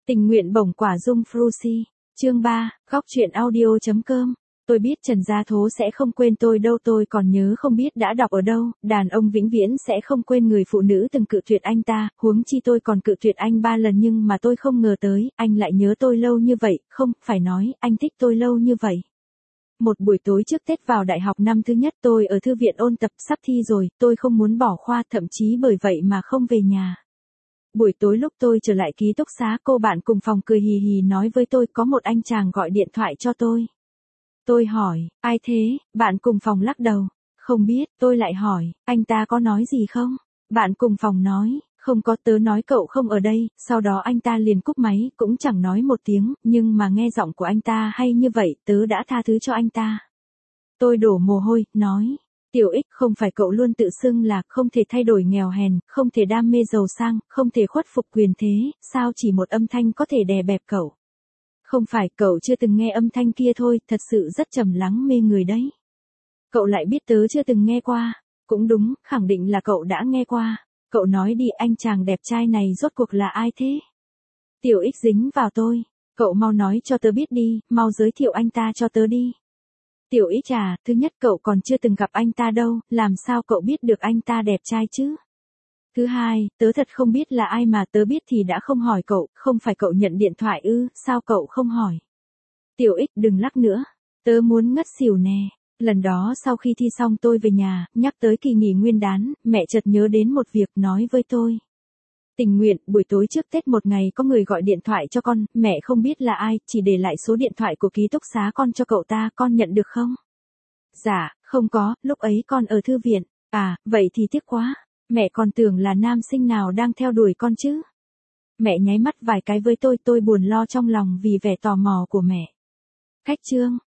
Tình nguyện bổng quả dung Frusi. Chương 3, góc truyện audio.com. Tôi biết Trần Gia Thố sẽ không quên tôi đâu, tôi còn nhớ không biết đã đọc ở đâu, đàn ông vĩnh viễn sẽ không quên người phụ nữ từng cự tuyệt anh ta, huống chi tôi còn cự tuyệt anh 3 lần, nhưng mà tôi không ngờ tới, anh lại nhớ tôi lâu như vậy, không, phải nói, anh thích tôi lâu như vậy. Một buổi tối trước Tết vào đại học năm thứ nhất, tôi ở thư viện ôn tập, sắp thi rồi, tôi không muốn bỏ khoa, thậm chí bởi vậy mà không về nhà. Buổi tối lúc tôi trở lại ký túc xá, cô bạn cùng phòng cười hì hì nói với tôi có một anh chàng gọi điện thoại cho tôi. Tôi hỏi, ai thế? Bạn cùng phòng lắc đầu. Không biết, tôi lại hỏi, anh ta có nói gì không? Bạn cùng phòng nói, không có, tớ nói cậu không ở đây, sau đó anh ta liền cúp máy, cũng chẳng nói một tiếng, nhưng mà nghe giọng của anh ta hay như vậy, tớ đã tha thứ cho anh ta. Tôi đổ mồ hôi, nói, Tiểu Ích, không phải cậu luôn tự xưng là không thể thay đổi nghèo hèn, không thể đam mê giàu sang, không thể khuất phục quyền thế, sao chỉ một âm thanh có thể đè bẹp cậu? Không phải, cậu chưa từng nghe âm thanh kia thôi, thật sự rất trầm lắng mê người đấy. Cậu lại biết tớ chưa từng nghe qua. Cũng đúng, khẳng định là cậu đã nghe qua. Cậu nói đi, anh chàng đẹp trai này rốt cuộc là ai thế? Tiểu Ích dính vào tôi. Cậu mau nói cho tớ biết đi, mau giới thiệu anh ta cho tớ đi. Tiểu Ích à, thứ nhất cậu còn chưa từng gặp anh ta đâu, làm sao cậu biết được anh ta đẹp trai chứ? Thứ hai, tớ thật không biết là ai, mà tớ biết thì đã không hỏi cậu, không phải cậu nhận điện thoại ư, sao cậu không hỏi? Tiểu Ích, đừng lắc nữa, tớ muốn ngất xỉu nè. Lần đó sau khi thi xong tôi về nhà, nhắc tới kỳ nghỉ Nguyên đán, mẹ chợt nhớ đến một việc nói với tôi. Tình nguyện, buổi tối trước Tết một ngày có người gọi điện thoại cho con, mẹ không biết là ai, chỉ để lại số điện thoại của ký túc xá con cho cậu ta, con nhận được không? Dạ, không có, lúc ấy con ở thư viện. À, vậy thì tiếc quá. Mẹ còn tưởng là nam sinh nào đang theo đuổi con chứ. Mẹ nháy mắt vài cái với tôi buồn lo trong lòng vì vẻ tò mò của mẹ. Khách trương,